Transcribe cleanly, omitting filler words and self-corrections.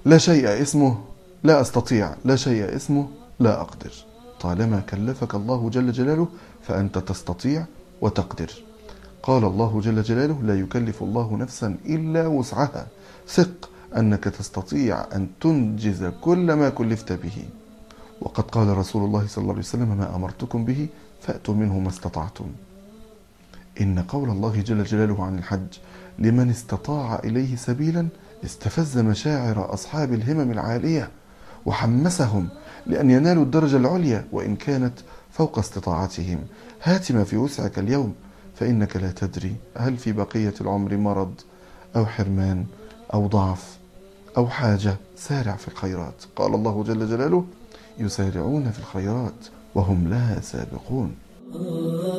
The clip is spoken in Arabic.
لا شيء اسمه لا أستطيع، لا شيء اسمه لا أقدر. طالما كلفك الله جل جلاله فأنت تستطيع وتقدر. قال الله جل جلاله: لا يكلف الله نفسا إلا وسعها. ثق أنك تستطيع أن تنجز كل ما كلفت به. وقد قال رسول الله صلى الله عليه وسلم: ما أمرتكم به فأتوا منه ما استطعتم. إن قول الله جل جلاله عن الحج: لمن استطاع إليه سبيلا استفز مشاعر أصحاب الهمم العالية وحمسهم لأن ينالوا الدرجة العليا وإن كانت فوق استطاعتهم. هات ما في وسعك اليوم، فإنك لا تدري هل في بقية العمر مرض أو حرمان أو ضعف أو حاجة. سارع في الخيرات. قال الله جل جلاله: يسارعون في الخيرات وهم لها سابقون.